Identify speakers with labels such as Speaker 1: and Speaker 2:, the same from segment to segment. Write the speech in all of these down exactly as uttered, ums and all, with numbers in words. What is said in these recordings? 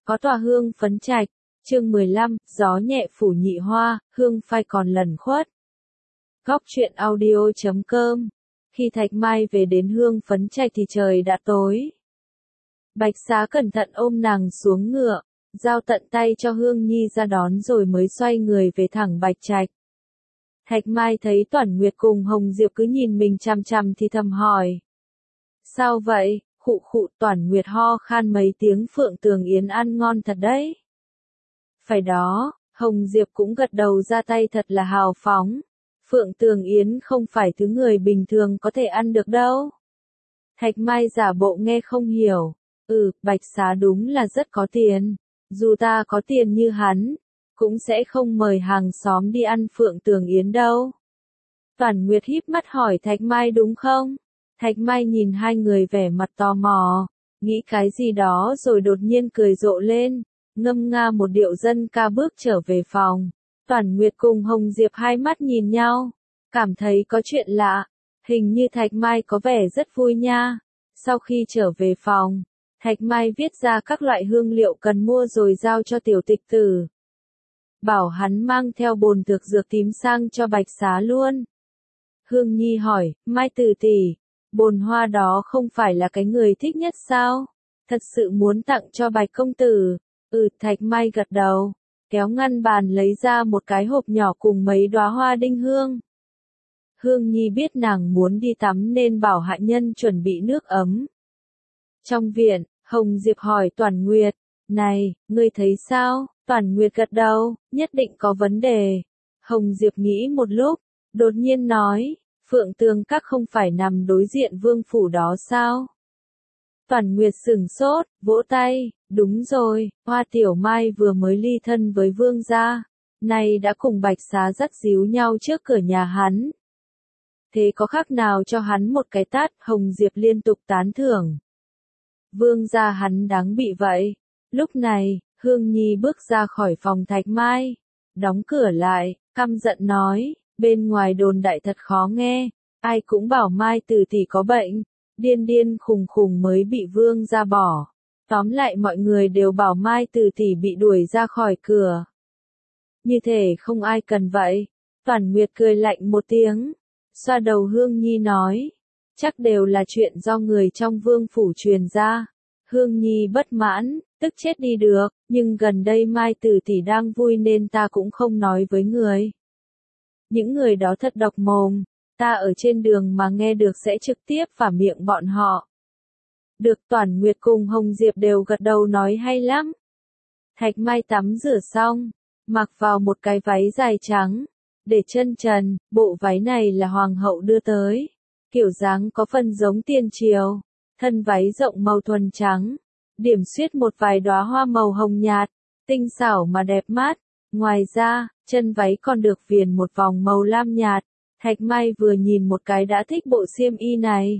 Speaker 1: Có tòa hương phấn trạch, chương mười lăm, gió nhẹ phủ nhị hoa, hương phai còn lẩn khuất. Góc truyện audio chấm com. Khi Thạch Mai về đến hương phấn trạch thì trời đã tối. Bạch Xá cẩn thận ôm nàng xuống ngựa, giao tận tay cho Hương Nhi ra đón rồi mới xoay người về thẳng Bạch Trạch. Thạch Mai thấy Toản Nguyệt cùng Hồng Diệp cứ nhìn mình chằm chằm thì thầm hỏi. Sao vậy? Khụ khụ, Toản Nguyệt ho khan mấy tiếng. Phượng Tường Yến ăn ngon thật đấy. Phải đó, Hồng Diệp cũng gật đầu ra tay thật là hào phóng. Phượng Tường Yến không phải thứ người bình thường có thể ăn được đâu. Thạch Mai giả bộ nghe không hiểu. Ừ, Bạch Xá đúng là rất có tiền. Dù ta có tiền như hắn, cũng sẽ không mời hàng xóm đi ăn Phượng Tường Yến đâu. Toản Nguyệt híp mắt hỏi Thạch Mai đúng không? Thạch Mai nhìn hai người vẻ mặt tò mò, nghĩ cái gì đó rồi đột nhiên cười rộ lên, ngâm nga một điệu dân ca bước trở về phòng. Toản Nguyệt cùng Hồng Diệp hai mắt nhìn nhau, cảm thấy có chuyện lạ, hình như Thạch Mai có vẻ rất vui nha. Sau khi trở về phòng, Thạch Mai viết ra các loại hương liệu cần mua rồi giao cho Tiểu Tịch Tử. Bảo hắn mang theo bồn thực dược tím sang cho Bạch Xá luôn. Hương Nhi hỏi, Mai Tử tỷ, bồn hoa đó không phải là cái người thích nhất sao? Thật sự muốn tặng cho Bạch công tử? Ừ, Thạch Mai gật đầu, kéo ngăn bàn lấy ra một cái hộp nhỏ cùng mấy đóa hoa đinh hương. Hương Nhi biết nàng muốn đi tắm nên bảo hạ nhân chuẩn bị nước ấm. Trong viện, Hồng Diệp hỏi Toản Nguyệt, này, ngươi thấy sao? Toản Nguyệt gật đầu, nhất định có vấn đề. Hồng Diệp nghĩ một lúc, đột nhiên nói, Phượng Tường Các không phải nằm đối diện vương phủ đó sao? Toản Nguyệt sửng sốt, vỗ tay, đúng rồi, Hoa Tiểu Mai vừa mới ly thân với vương gia, nay đã cùng Bạch Xá dắt díu nhau trước cửa nhà hắn. Thế có khác nào cho hắn một cái tát? Hồng Diệp liên tục tán thưởng. Vương gia hắn đáng bị vậy. Lúc này, Hương Nhi bước ra khỏi phòng Thạch Mai, đóng cửa lại, căm giận nói, bên ngoài đồn đại thật khó nghe, ai cũng bảo Mai Tử tỷ có bệnh, điên điên khùng khùng mới bị vương gia bỏ. Tóm lại mọi người đều bảo Mai Tử tỷ bị đuổi ra khỏi cửa. Như thể không ai cần vậy. Toản Nguyệt cười lạnh một tiếng, xoa đầu Hương Nhi nói, chắc đều là chuyện do người trong vương phủ truyền ra. Hương Nhi bất mãn, tức chết đi được, nhưng gần đây Mai Tử tỷ đang vui nên ta cũng không nói với người. Những người đó thật độc mồm, ta ở trên đường mà nghe được sẽ trực tiếp phả miệng bọn họ. Được. Toản Nguyệt cùng Hồng Diệp đều gật đầu nói hay lắm. Thạch Mai tắm rửa xong, mặc vào một cái váy dài trắng, để chân trần, bộ váy này là hoàng hậu đưa tới, kiểu dáng có phần giống tiên triều, thân váy rộng màu thuần trắng, điểm xuyết một vài đóa hoa màu hồng nhạt, tinh xảo mà đẹp mắt. Ngoài ra, chân váy còn được viền một vòng màu lam nhạt. Thạch Mai vừa nhìn một cái đã thích bộ xiêm y này.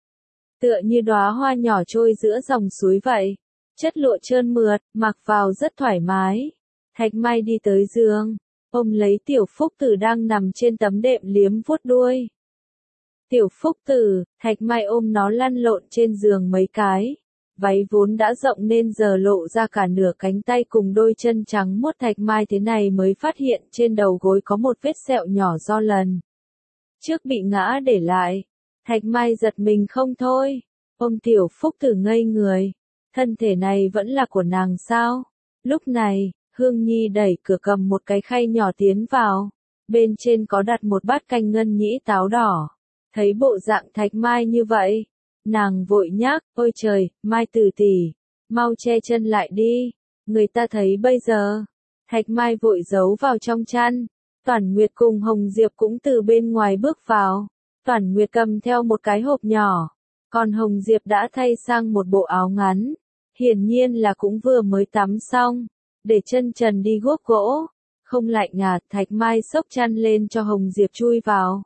Speaker 1: Tựa như đóa hoa nhỏ trôi giữa dòng suối vậy, chất lụa trơn mượt, mặc vào rất thoải mái. Thạch Mai đi tới giường, ôm lấy Tiểu Phúc Tử đang nằm trên tấm đệm liếm vuốt đuôi. Tiểu Phúc Tử, Thạch Mai ôm nó lăn lộn trên giường mấy cái. Váy vốn đã rộng nên giờ lộ ra cả nửa cánh tay cùng đôi chân trắng muốt. Thạch Mai thế này mới phát hiện trên đầu gối có một vết sẹo nhỏ do lần trước bị ngã để lại. Thạch Mai giật mình không thôi, ôm Tiểu Phúc Tử ngây người, thân thể này vẫn là của nàng sao? Lúc này, Hương Nhi đẩy cửa cầm một cái khay nhỏ tiến vào, bên trên có đặt một bát canh ngân nhĩ táo đỏ. Thấy bộ dạng Thạch Mai như vậy, nàng vội nhắc, ôi trời, Mai Tử tỷ, mau che chân lại đi, người ta thấy bây giờ. Thạch Mai vội giấu vào trong chăn. Toản Nguyệt cùng Hồng Diệp cũng từ bên ngoài bước vào. Toản Nguyệt cầm theo một cái hộp nhỏ, còn Hồng Diệp đã thay sang một bộ áo ngắn, hiển nhiên là cũng vừa mới tắm xong, để chân trần đi guốc gỗ. Không lạnh à? Thạch Mai xốc chăn lên cho Hồng Diệp chui vào.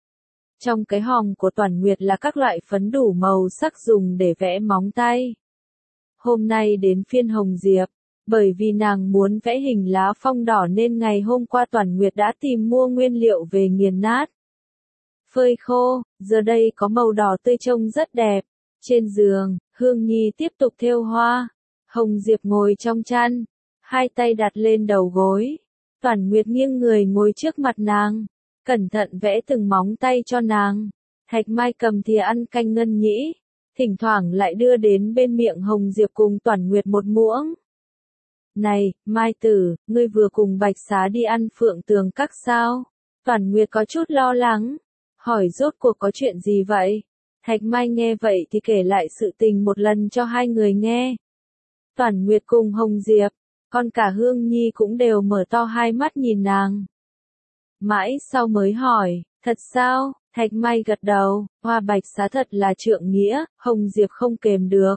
Speaker 1: Trong cái hòm của Toản Nguyệt là các loại phấn đủ màu sắc dùng để vẽ móng tay. Hôm nay đến phiên Hồng Diệp, bởi vì nàng muốn vẽ hình lá phong đỏ nên ngày hôm qua Toản Nguyệt đã tìm mua nguyên liệu về nghiền nát, phơi khô, giờ đây có màu đỏ tươi trông rất đẹp. Trên giường, Hương Nhi tiếp tục thêu hoa. Hồng Diệp ngồi trong chăn, hai tay đặt lên đầu gối. Toản Nguyệt nghiêng người ngồi trước mặt nàng, cẩn thận vẽ từng móng tay cho nàng. Thạch Mai cầm thìa ăn canh ngân nhĩ, thỉnh thoảng lại đưa đến bên miệng Hồng Diệp cùng Toản Nguyệt một muỗng. Này, Mai Tử, ngươi vừa cùng Bạch Xá đi ăn Phượng Tường Các sao? Toản Nguyệt có chút lo lắng, hỏi rốt cuộc có chuyện gì vậy? Thạch Mai nghe vậy thì kể lại sự tình một lần cho hai người nghe. Toản Nguyệt cùng Hồng Diệp, còn cả Hương Nhi cũng đều mở to hai mắt nhìn nàng. Mãi sau mới hỏi, thật sao? Thạch Mai gật đầu, Hoa Bạch Xá thật là trượng nghĩa. Hồng Diệp không kềm được.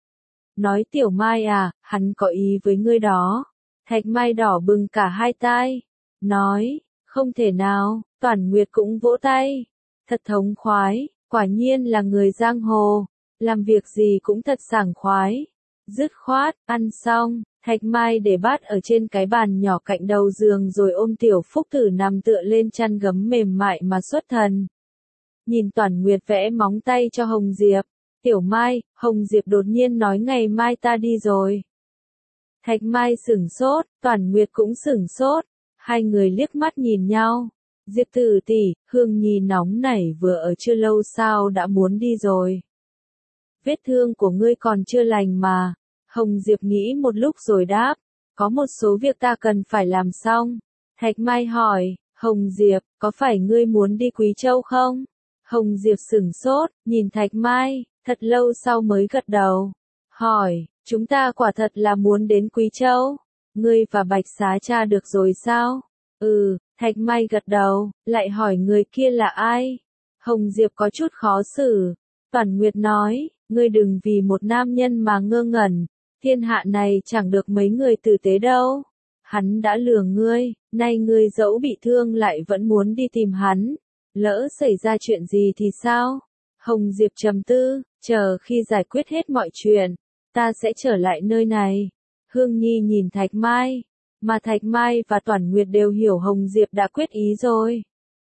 Speaker 1: Nói Tiểu Mai à, hắn có ý với ngươi đó. Thạch Mai đỏ bừng cả hai tai. Nói, không thể nào. Toản Nguyệt cũng vỗ tay. Thật thống khoái, quả nhiên là người giang hồ. Làm việc gì cũng thật sảng khoái. Dứt khoát, ăn xong, Thạch Mai để bát ở trên cái bàn nhỏ cạnh đầu giường rồi ôm Tiểu Phúc Tử nằm tựa lên chăn gấm mềm mại mà xuất thần. Nhìn Toản Nguyệt vẽ móng tay cho Hồng Diệp. Tiểu Mai, Hồng Diệp đột nhiên nói ngày mai ta đi rồi. Thạch Mai sửng sốt, Toản Nguyệt cũng sửng sốt. Hai người liếc mắt nhìn nhau. Diệp Tử tỷ, Hương Nhi nóng nảy vừa ở chưa lâu sao đã muốn đi rồi. Vết thương của ngươi còn chưa lành mà. Hồng Diệp nghĩ một lúc rồi đáp. Có một số việc ta cần phải làm xong. Thạch Mai hỏi, Hồng Diệp, có phải ngươi muốn đi Quý Châu không? Hồng Diệp sửng sốt, nhìn Thạch Mai, thật lâu sau mới gật đầu. Hỏi, chúng ta quả thật là muốn đến Quý Châu. Ngươi và Bạch Xá tra được rồi sao? Ừ, Thạch Mai gật đầu, lại hỏi người kia là ai? Hồng Diệp có chút khó xử. Toản Nguyệt nói, ngươi đừng vì một nam nhân mà ngơ ngẩn. Thiên hạ này chẳng được mấy người tử tế đâu. Hắn đã lừa ngươi, nay ngươi dẫu bị thương lại vẫn muốn đi tìm hắn. Lỡ xảy ra chuyện gì thì sao? Hồng Diệp trầm tư, chờ khi giải quyết hết mọi chuyện, ta sẽ trở lại nơi này. Hương Nhi nhìn Thạch Mai, mà Thạch Mai và Toản Nguyệt đều hiểu Hồng Diệp đã quyết ý rồi.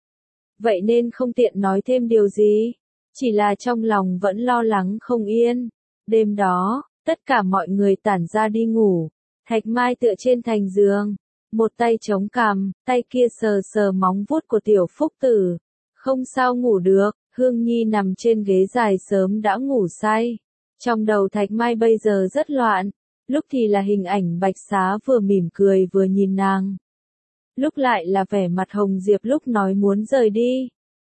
Speaker 1: Vậy nên không tiện nói thêm điều gì, chỉ là trong lòng vẫn lo lắng không yên. Đêm đó, tất cả mọi người tản ra đi ngủ. Thạch Mai tựa trên thành giường, một tay chống cằm, tay kia sờ sờ móng vuốt của Tiểu Phúc Tử. Không sao ngủ được, Hương Nhi nằm trên ghế dài sớm đã ngủ say. Trong đầu Thạch Mai bây giờ rất loạn, lúc thì là hình ảnh Bạch Xá vừa mỉm cười vừa nhìn nàng. Lúc lại là vẻ mặt Hồng Diệp lúc nói muốn rời đi.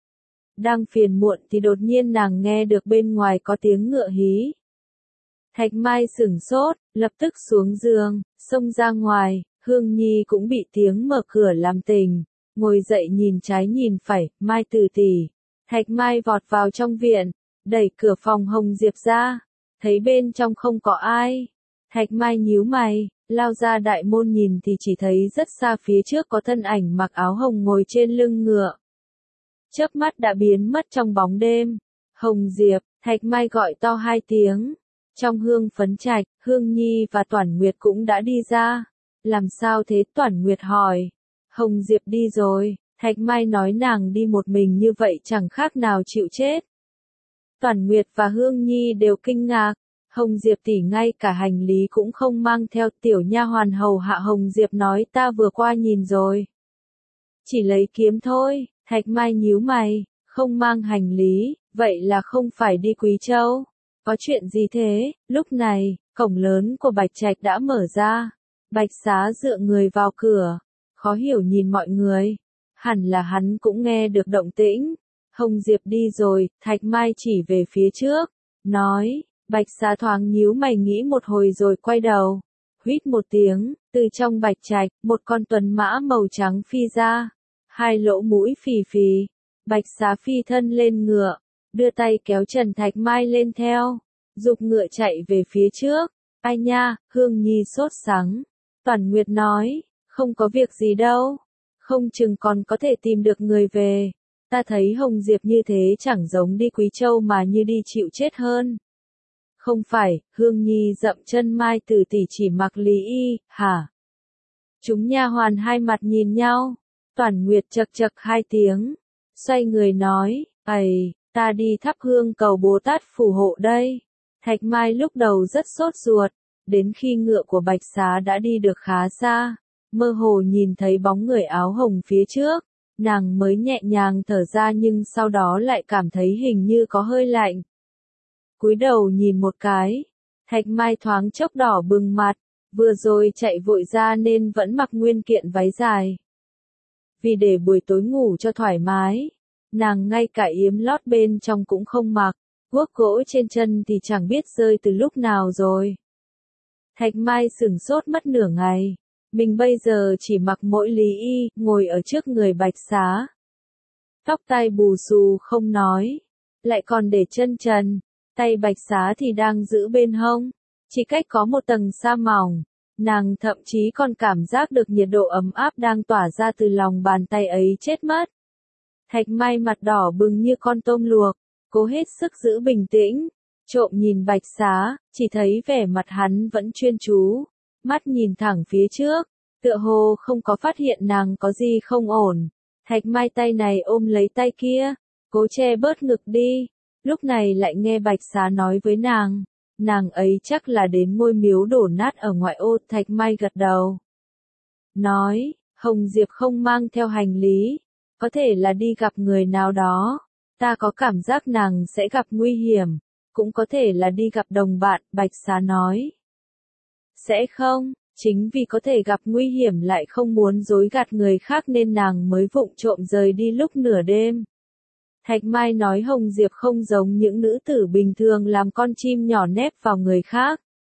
Speaker 1: Đang phiền muộn thì đột nhiên nàng nghe được bên ngoài có tiếng ngựa hí. Thạch Mai sửng sốt, lập tức xuống giường, xông ra ngoài. Hương Nhi cũng bị tiếng mở cửa làm tỉnh. Ngồi dậy nhìn trái nhìn phải, Mai Tử tỷ. Thạch Mai vọt vào trong viện, đẩy cửa phòng Hồng Diệp ra, thấy bên trong không có ai. Thạch Mai nhíu mày, lao ra đại môn nhìn thì chỉ thấy rất xa phía trước có thân ảnh mặc áo hồng ngồi trên lưng ngựa. Chớp mắt đã biến mất trong bóng đêm. Hồng Diệp, Thạch Mai gọi to hai tiếng. Trong Hương Phấn Trạch, Hương Nhi và Toản Nguyệt cũng đã đi ra. Làm sao thế? Toản Nguyệt hỏi. Hồng Diệp đi rồi, Thạch Mai nói nàng đi một mình như vậy chẳng khác nào chịu chết. Toản Nguyệt và Hương Nhi đều kinh ngạc, Hồng Diệp tỷ ngay cả hành lý cũng không mang theo. Tiểu nha hoàn hầu hạ Hồng Diệp nói ta vừa qua nhìn rồi. Chỉ lấy kiếm thôi. Thạch Mai nhíu mày, không mang hành lý, vậy là không phải đi Quý Châu. Có chuyện gì thế? Lúc này, cổng lớn của Bạch Trạch đã mở ra. Bạch Xá dựa người vào cửa, khó hiểu nhìn mọi người. Hẳn là hắn cũng nghe được động tĩnh. Hồng Diệp đi rồi, Thạch Mai chỉ về phía trước, nói. Bạch Xá thoáng nhíu mày nghĩ một hồi rồi quay đầu. Huýt một tiếng, từ trong Bạch Trạch, một con tuần mã màu trắng phi ra. Hai lỗ mũi phì phì. Bạch Xá phi thân lên ngựa, đưa tay kéo Trần Thạch Mai lên theo, giục ngựa chạy về phía trước. Ai nha, Hương Nhi sốt sắng. Toản Nguyệt nói, không có việc gì đâu, không chừng còn có thể tìm được người về. Ta thấy Hồng Diệp như thế chẳng giống đi Quý Châu mà như đi chịu chết hơn. Không phải, Hương Nhi dậm chân. Mai Tử tỷ chỉ mặc lý y, hả? Chúng nha hoàn hai mặt nhìn nhau. Toản Nguyệt chậc chậc hai tiếng, xoay người nói, ầy, ta đi thắp hương cầu Bồ Tát phù hộ đây. Thạch Mai lúc đầu rất sốt ruột, đến khi ngựa của Bạch Xá đã đi được khá xa, mơ hồ nhìn thấy bóng người áo hồng phía trước, nàng mới nhẹ nhàng thở ra nhưng sau đó lại cảm thấy hình như có hơi lạnh. Cúi đầu nhìn một cái, Thạch Mai thoáng chốc đỏ bừng mặt, vừa rồi chạy vội ra nên vẫn mặc nguyên kiện váy dài. Vì để buổi tối ngủ cho thoải mái, nàng ngay cả yếm lót bên trong cũng không mặc, guốc gỗ trên chân thì chẳng biết rơi từ lúc nào rồi. Thạch Mai sửng sốt mất nửa ngày, mình bây giờ chỉ mặc mỗi lý y, ngồi ở trước người Bạch Xá. Tóc tai bù xù không nói, lại còn để chân trần, tay Bạch Xá thì đang giữ bên hông, chỉ cách có một tầng sa mỏng, nàng thậm chí còn cảm giác được nhiệt độ ấm áp đang tỏa ra từ lòng bàn tay ấy chết mất. Thạch Mai mặt đỏ bừng như con tôm luộc, cố hết sức giữ bình tĩnh, trộm nhìn Bạch Xá, chỉ thấy vẻ mặt hắn vẫn chuyên chú, mắt nhìn thẳng phía trước, tựa hồ không có phát hiện nàng có gì không ổn. Thạch Mai tay này ôm lấy tay kia, cố che bớt ngực đi, lúc này lại nghe Bạch Xá nói với nàng, nàng ấy chắc là đến ngôi miếu đổ nát ở ngoại ô. Thạch Mai gật đầu, nói, Hồng Diệp không mang theo hành lý, có thể là đi gặp người nào đó, ta có cảm giác nàng sẽ gặp nguy hiểm, cũng có thể là đi gặp đồng bạn. Bạch Xá nói, sẽ không, chính vì có thể gặp nguy hiểm lại không muốn dối gạt người khác nên nàng mới vụng trộm rời đi lúc nửa đêm. Thạch Mai nói Hồng Diệp không giống những nữ tử bình thường làm con chim nhỏ nép vào người khác.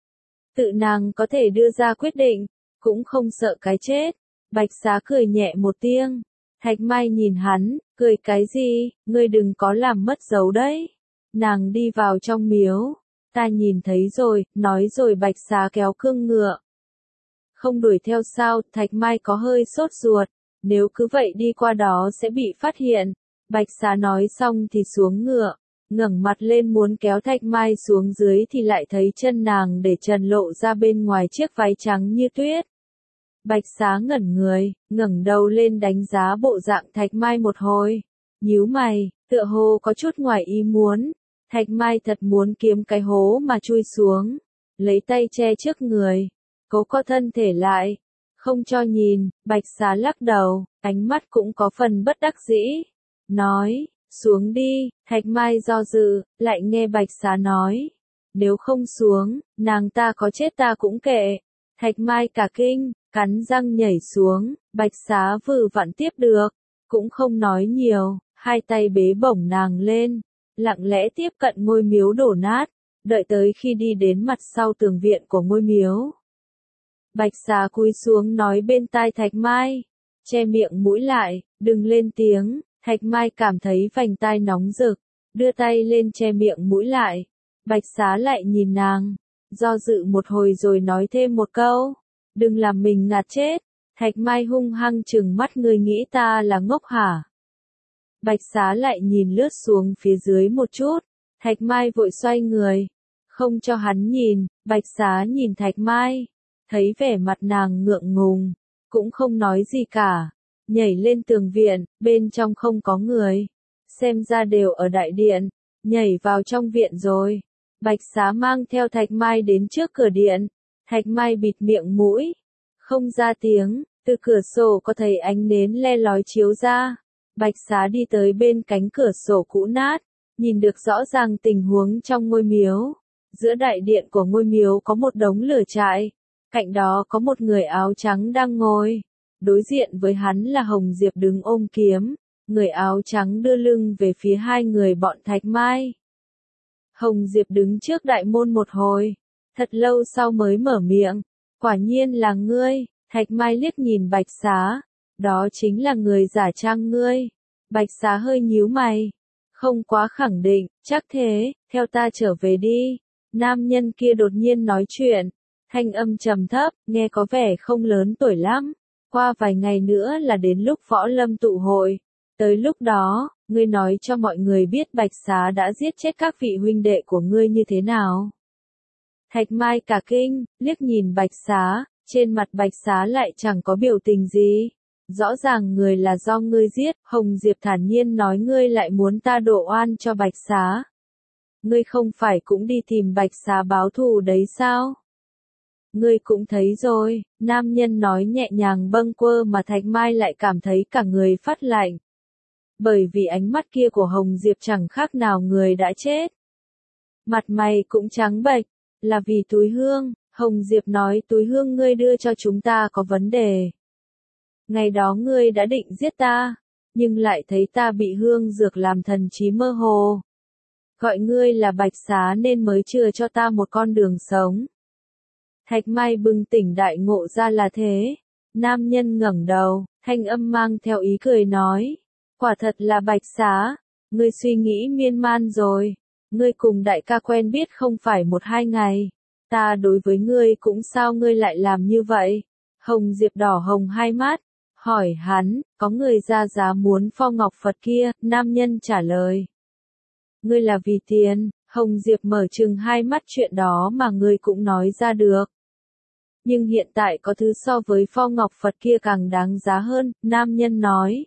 Speaker 1: Tự nàng có thể đưa ra quyết định, cũng không sợ cái chết. Bạch Xá cười nhẹ một tiếng. Thạch Mai nhìn hắn, cười cái gì, ngươi đừng có làm mất dấu đấy. Nàng đi vào trong miếu, ta nhìn thấy rồi, nói rồi Bạch Xá kéo cương ngựa. Không đuổi theo sao? Thạch Mai có hơi sốt ruột, nếu cứ vậy đi qua đó sẽ bị phát hiện. Bạch Xá nói xong thì xuống ngựa, ngẩng mặt lên muốn kéo Thạch Mai xuống dưới thì lại thấy chân nàng để trần lộ ra bên ngoài chiếc váy trắng như tuyết. Bạch Xá ngẩn người, ngẩng đầu lên đánh giá bộ dạng Thạch Mai một hồi, nhíu mày, tựa hồ có chút ngoài ý muốn. Thạch Mai thật muốn kiếm cái hố mà chui xuống, lấy tay che trước người, cố co thân thể lại, không cho nhìn. Bạch Xá lắc đầu, ánh mắt cũng có phần bất đắc dĩ, nói, xuống đi. Thạch Mai do dự, lại nghe Bạch Xá nói, nếu không xuống, nàng ta có chết ta cũng kệ. Thạch Mai cả kinh, cắn răng nhảy xuống, Bạch Xá vừa vặn tiếp được, cũng không nói nhiều, hai tay bế bổng nàng lên, lặng lẽ tiếp cận ngôi miếu đổ nát, đợi tới khi đi đến mặt sau tường viện của ngôi miếu. Bạch Xá cúi xuống nói bên tai Thạch Mai, che miệng mũi lại, đừng lên tiếng. Thạch Mai cảm thấy vành tai nóng rực, đưa tay lên che miệng mũi lại. Bạch Xá lại nhìn nàng, do dự một hồi rồi nói thêm một câu, đừng làm mình ngạt chết. Thạch Mai hung hăng trừng mắt, ngươi nghĩ ta là ngốc hả? Bạch Xá lại nhìn lướt xuống phía dưới một chút, Thạch Mai vội xoay người, không cho hắn nhìn. Bạch Xá nhìn Thạch Mai, thấy vẻ mặt nàng ngượng ngùng, cũng không nói gì cả, nhảy lên tường viện, bên trong không có người, xem ra đều ở đại điện, nhảy vào trong viện rồi. Bạch Xá mang theo Thạch Mai đến trước cửa điện, Thạch Mai bịt miệng mũi, không ra tiếng, từ cửa sổ có thấy ánh nến le lói chiếu ra. Bạch Xá đi tới bên cánh cửa sổ cũ nát, nhìn được rõ ràng tình huống trong ngôi miếu. Giữa đại điện của ngôi miếu có một đống lửa trại, cạnh đó có một người áo trắng đang ngồi. Đối diện với hắn là Hồng Diệp đứng ôm kiếm, người áo trắng đưa lưng về phía hai người bọn Thạch Mai. Hồng Diệp đứng trước đại môn một hồi, thật lâu sau mới mở miệng, quả nhiên là ngươi. Thạch Mai liếc nhìn Bạch Xá, đó chính là người giả trang ngươi. Bạch Xá hơi nhíu mày, không quá khẳng định, chắc thế, theo ta trở về đi. Nam nhân kia đột nhiên nói chuyện, thanh âm trầm thấp, nghe có vẻ không lớn tuổi lắm. Qua vài ngày nữa là đến lúc võ lâm tụ hội, tới lúc đó, ngươi nói cho mọi người biết Bạch Xá đã giết chết các vị huynh đệ của ngươi như thế nào. Thạch Mai cả kinh, liếc nhìn Bạch Xá, trên mặt Bạch Xá lại chẳng có biểu tình gì. Rõ ràng người là do ngươi giết. Hồng Diệp thản nhiên nói, ngươi lại muốn ta đổ oan cho Bạch Xá. Ngươi không phải cũng đi tìm Bạch Xá báo thù đấy sao? Ngươi cũng thấy rồi, nam nhân nói nhẹ nhàng bâng quơ mà Thạch Mai lại cảm thấy cả người phát lạnh. Bởi vì ánh mắt kia của Hồng Diệp chẳng khác nào người đã chết. Mặt mày cũng trắng bệch, là vì túi hương, Hồng Diệp nói túi hương ngươi đưa cho chúng ta có vấn đề. Ngày đó ngươi đã định giết ta, nhưng lại thấy ta bị hương dược làm thần trí mơ hồ. Gọi ngươi là Bạch Xá nên mới chừa cho ta một con đường sống. Thạch Mai bừng tỉnh đại ngộ ra là thế. Nam nhân ngẩng đầu, thanh âm mang theo ý cười nói. Quả thật là Bạch Xá, ngươi suy nghĩ miên man rồi. Ngươi cùng đại ca quen biết không phải một hai ngày. Ta đối với ngươi cũng sao ngươi lại làm như vậy? Hồng Diệp đỏ hồng hai mắt, hỏi hắn, có người ra giá muốn pho ngọc Phật kia, nam nhân trả lời. Ngươi là vì tiền, Hồng Diệp mở trừng hai mắt chuyện đó mà ngươi cũng nói ra được. Nhưng hiện tại có thứ so với pho ngọc Phật kia càng đáng giá hơn, nam nhân nói.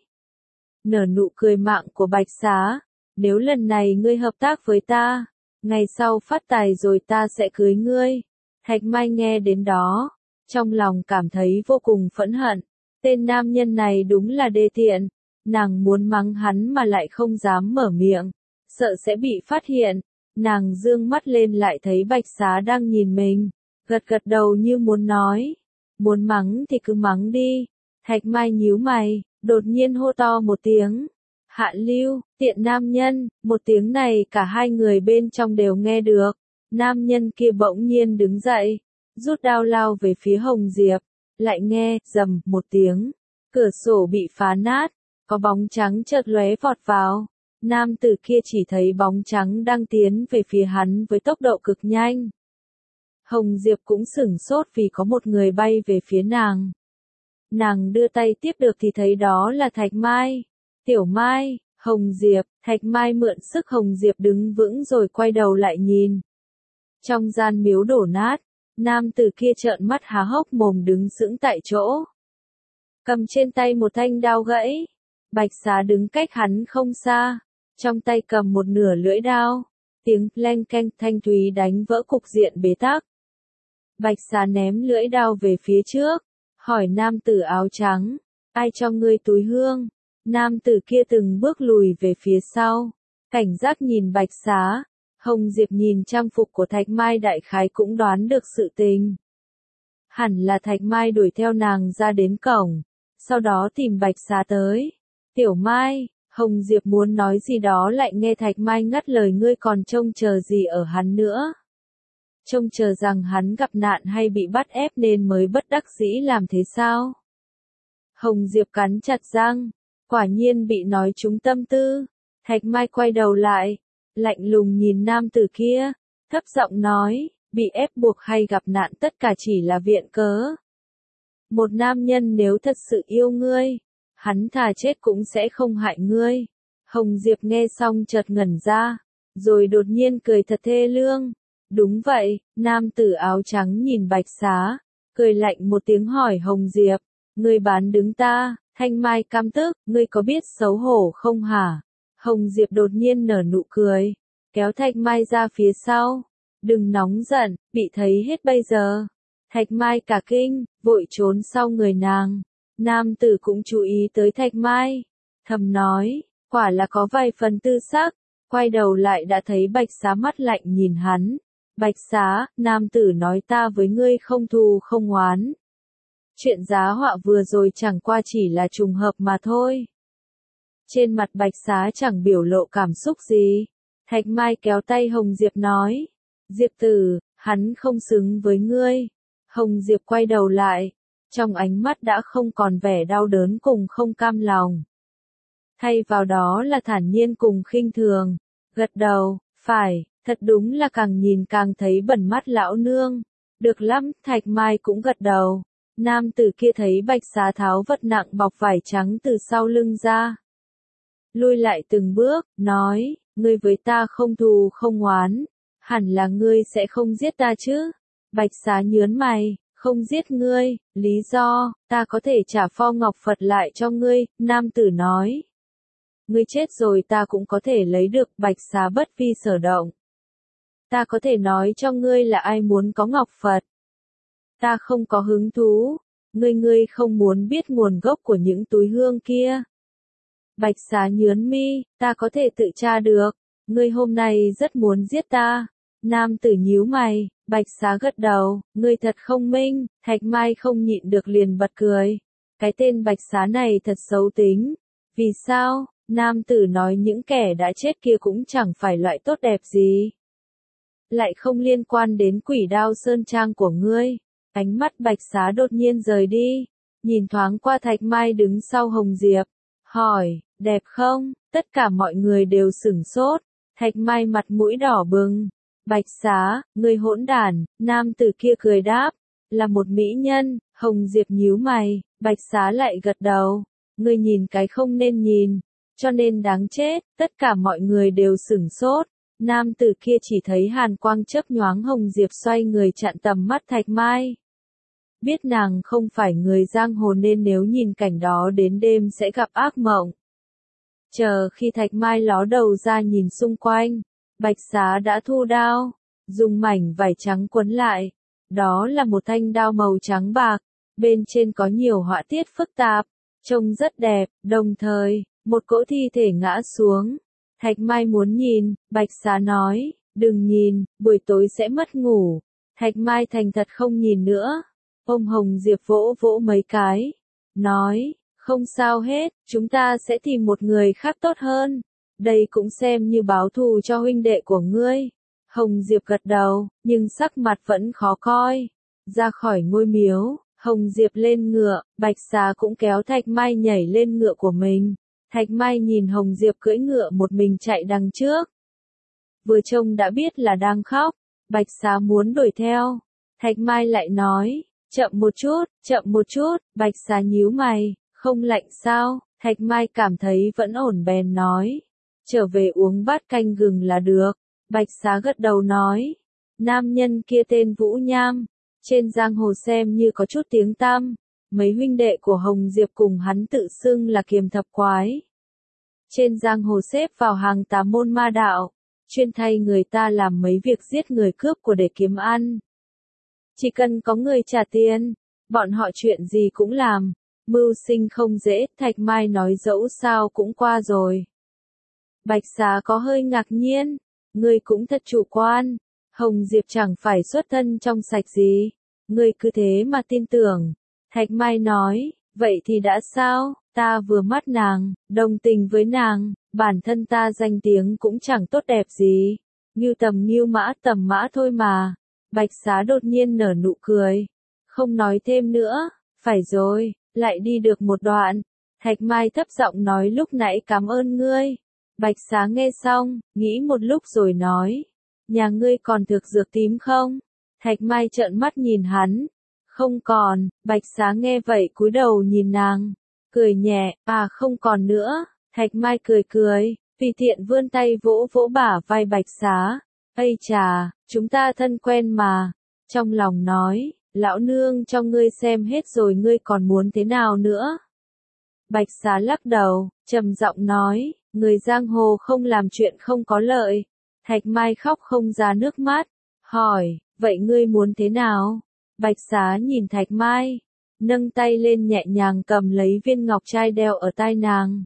Speaker 1: Nở nụ cười mạng của Bạch Xá, nếu lần này ngươi hợp tác với ta, ngày sau phát tài rồi ta sẽ cưới ngươi. Thạch Mai nghe đến đó, trong lòng cảm thấy vô cùng phẫn hận. Tên nam nhân này đúng là đê tiện, nàng muốn mắng hắn mà lại không dám mở miệng, sợ sẽ bị phát hiện. Nàng dương mắt lên lại thấy Bạch Xá đang nhìn mình, gật gật đầu như muốn nói, muốn mắng thì cứ mắng đi. Thạch Mai nhíu mày, đột nhiên hô to một tiếng, Hạ Lưu, tiện nam nhân, một tiếng này cả hai người bên trong đều nghe được. Nam nhân kia bỗng nhiên đứng dậy, rút đao lao về phía Hồng Diệp, lại nghe, rầm, một tiếng, cửa sổ bị phá nát, có bóng trắng chợt lóe vọt vào. Nam tử kia chỉ thấy bóng trắng đang tiến về phía hắn với tốc độ cực nhanh. Hồng Diệp cũng sửng sốt vì có một người bay về phía nàng. Nàng đưa tay tiếp được thì thấy đó là Thạch Mai. Tiểu Mai, Hồng Diệp, Thạch Mai mượn sức Hồng Diệp đứng vững rồi quay đầu lại nhìn. Trong gian miếu đổ nát, nam tử kia trợn mắt há hốc mồm đứng sững tại chỗ. Cầm trên tay một thanh đao gãy. Bạch Xá đứng cách hắn không xa, trong tay cầm một nửa lưỡi đao. Tiếng leng keng thanh thúy đánh vỡ cục diện bế tắc. Bạch Xá ném lưỡi đao về phía trước, hỏi nam tử áo trắng, ai cho ngươi túi hương? Nam tử kia từng bước lùi về phía sau, cảnh giác nhìn Bạch Xá. Hồng Diệp nhìn trang phục của Thạch Mai đại khái cũng đoán được sự tình. Hẳn là Thạch Mai đuổi theo nàng ra đến cổng, sau đó tìm Bạch Xá tới. Tiểu Mai, Hồng Diệp muốn nói gì đó lại nghe Thạch Mai ngắt lời, ngươi còn trông chờ gì ở hắn nữa? Trông chờ rằng hắn gặp nạn hay bị bắt ép nên mới bất đắc dĩ làm thế sao? Hồng Diệp cắn chặt răng, quả nhiên bị nói trúng tâm tư. Thạch Mai quay đầu lại, lạnh lùng nhìn nam tử kia, thấp giọng nói, bị ép buộc hay gặp nạn tất cả chỉ là viện cớ. Một nam nhân nếu thật sự yêu ngươi, hắn thà chết cũng sẽ không hại ngươi. Hồng Diệp nghe xong chợt ngẩn ra, rồi đột nhiên cười thật thê lương. Đúng vậy, nam tử áo trắng nhìn Bạch Xá, cười lạnh một tiếng hỏi Hồng Diệp, ngươi bán đứng ta? Thanh Mai căm tức, ngươi có biết xấu hổ không hả? Hồng Diệp đột nhiên nở nụ cười, kéo Thạch Mai ra phía sau. Đừng nóng giận, bị thấy hết bây giờ. Thạch Mai cả kinh, vội trốn sau người nàng. Nam tử cũng chú ý tới Thạch Mai, thầm nói, quả là có vài phần tư sắc. Quay đầu lại đã thấy Bạch Xá mắt lạnh nhìn hắn. Bạch Xá, nam tử nói ta với ngươi không thù không oán. Chuyện giá họa vừa rồi chẳng qua chỉ là trùng hợp mà thôi. Trên mặt Bạch Xá chẳng biểu lộ cảm xúc gì. Thạch Mai kéo tay Hồng Diệp nói, Diệp tử, hắn không xứng với ngươi. Hồng Diệp quay đầu lại, trong ánh mắt đã không còn vẻ đau đớn cùng không cam lòng. Thay vào đó là thản nhiên cùng khinh thường, gật đầu, phải, thật đúng là càng nhìn càng thấy bẩn mắt lão nương. Được lắm, Thạch Mai cũng gật đầu. Nam tử kia thấy Bạch Xá tháo vật nặng bọc vải trắng từ sau lưng ra. Lui lại từng bước, nói, ngươi với ta không thù không oán, hẳn là ngươi sẽ không giết ta chứ. Bạch Xá nhớn mày, không giết ngươi, lý do, ta có thể trả pho ngọc Phật lại cho ngươi, nam tử nói. Ngươi chết rồi ta cũng có thể lấy được. Bạch Xá bất vi sở động. Ta có thể nói cho ngươi là ai muốn có ngọc Phật. Ta không có hứng thú. Ngươi ngươi không muốn biết nguồn gốc của những túi hương kia. Bạch Xá nhướng mi, ta có thể tự tra được. Ngươi hôm nay rất muốn giết ta. Nam tử nhíu mày, Bạch Xá gật đầu, ngươi thật không minh. Thạch Mai không nhịn được liền bật cười. Cái tên Bạch Xá này thật xấu tính. Vì sao? Nam tử nói những kẻ đã chết kia cũng chẳng phải loại tốt đẹp gì. Lại không liên quan đến Quỷ Đao Sơn Trang của ngươi. Ánh mắt Bạch Xá đột nhiên rời đi, nhìn thoáng qua Thạch Mai đứng sau Hồng Diệp, hỏi, đẹp không? Tất cả mọi người đều sửng sốt, Thạch Mai mặt mũi đỏ bừng. Bạch Xá, ngươi hỗn đản, nam tử kia cười đáp, là một mỹ nhân. Hồng Diệp nhíu mày, Bạch Xá lại gật đầu, ngươi nhìn cái không nên nhìn, cho nên đáng chết. Tất cả mọi người đều sửng sốt. Nam tử kia chỉ thấy hàn quang chớp nhoáng, Hồng Diệp xoay người chặn tầm mắt Thạch Mai. Biết nàng không phải người giang hồ nên nếu nhìn cảnh đó đến đêm sẽ gặp ác mộng. Chờ khi Thạch Mai ló đầu ra nhìn xung quanh, Bạch Xá đã thu đao, dùng mảnh vải trắng quấn lại. Đó là một thanh đao màu trắng bạc, bên trên có nhiều họa tiết phức tạp, trông rất đẹp. Đồng thời, một cỗ thi thể ngã xuống. Thạch Mai muốn nhìn, Bạch Xá nói, đừng nhìn, buổi tối sẽ mất ngủ. Thạch Mai thành thật không nhìn nữa. Ôm Hồng Diệp vỗ vỗ mấy cái, nói, không sao hết, chúng ta sẽ tìm một người khác tốt hơn. Đây cũng xem như báo thù cho huynh đệ của ngươi. Hồng Diệp gật đầu, nhưng sắc mặt vẫn khó coi. Ra khỏi ngôi miếu, Hồng Diệp lên ngựa, Bạch Xá cũng kéo Thạch Mai nhảy lên ngựa của mình. Thạch Mai nhìn Hồng Diệp cưỡi ngựa một mình chạy đằng trước. Vừa trông đã biết là đang khóc, Bạch Xá muốn đuổi theo. Thạch Mai lại nói, chậm một chút, chậm một chút. Bạch Xá nhíu mày, không lạnh sao? Thạch Mai cảm thấy vẫn ổn bèn nói, trở về uống bát canh gừng là được. Bạch Xá gật đầu nói, nam nhân kia tên Vũ Nham, trên giang hồ xem như có chút tiếng tăm. Mấy huynh đệ của Hồng Diệp cùng hắn tự xưng là Kiềm Thập Quái. Trên giang hồ xếp vào hàng tà môn ma đạo, chuyên thay người ta làm mấy việc giết người cướp của để kiếm ăn. Chỉ cần có người trả tiền, bọn họ chuyện gì cũng làm. Mưu sinh không dễ. Thạch Mai nói dẫu sao cũng qua rồi. Bạch Xá có hơi ngạc nhiên, ngươi cũng thật chủ quan. Hồng Diệp chẳng phải xuất thân trong sạch gì, ngươi cứ thế mà tin tưởng. Thạch Mai nói, vậy thì đã sao? Ta vừa mắt nàng, đồng tình với nàng, bản thân ta danh tiếng cũng chẳng tốt đẹp gì. Ngưu tầm ngưu mã tầm mã thôi mà. Bạch Xá đột nhiên nở nụ cười, không nói thêm nữa. Phải rồi, lại đi được một đoạn. Thạch Mai thấp giọng nói, lúc nãy cảm ơn ngươi. Bạch Xá nghe xong, nghĩ một lúc rồi nói, nhà ngươi còn thực dược tím không? Thạch Mai trợn mắt nhìn hắn, không còn. Bạch Xá nghe vậy cúi đầu nhìn nàng, cười nhẹ, à không còn nữa. Thạch Mai cười cười, tùy tiện vươn tay vỗ vỗ bả vai Bạch Xá, ây chà, chúng ta thân quen mà. Trong lòng nói, lão nương cho ngươi xem hết rồi, ngươi còn muốn thế nào nữa? Bạch Xá lắc đầu, trầm giọng nói, người giang hồ không làm chuyện không có lợi. Thạch Mai khóc không ra nước mắt, hỏi, vậy ngươi muốn thế nào? Bạch Xá nhìn Thạch Mai, nâng tay lên nhẹ nhàng cầm lấy viên ngọc trai đeo ở tai nàng.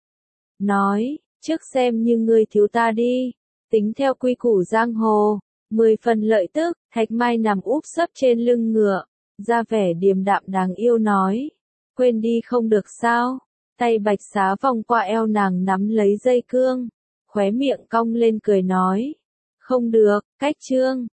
Speaker 1: Nói, trước xem như ngươi thiếu ta đi, tính theo quy củ giang hồ, mười phần lợi tức. Thạch Mai nằm úp sấp trên lưng ngựa, ra vẻ điềm đạm đáng yêu nói, quên đi không được sao? Tay Bạch Xá vòng qua eo nàng nắm lấy dây cương, khóe miệng cong lên cười nói, không được. Cách chương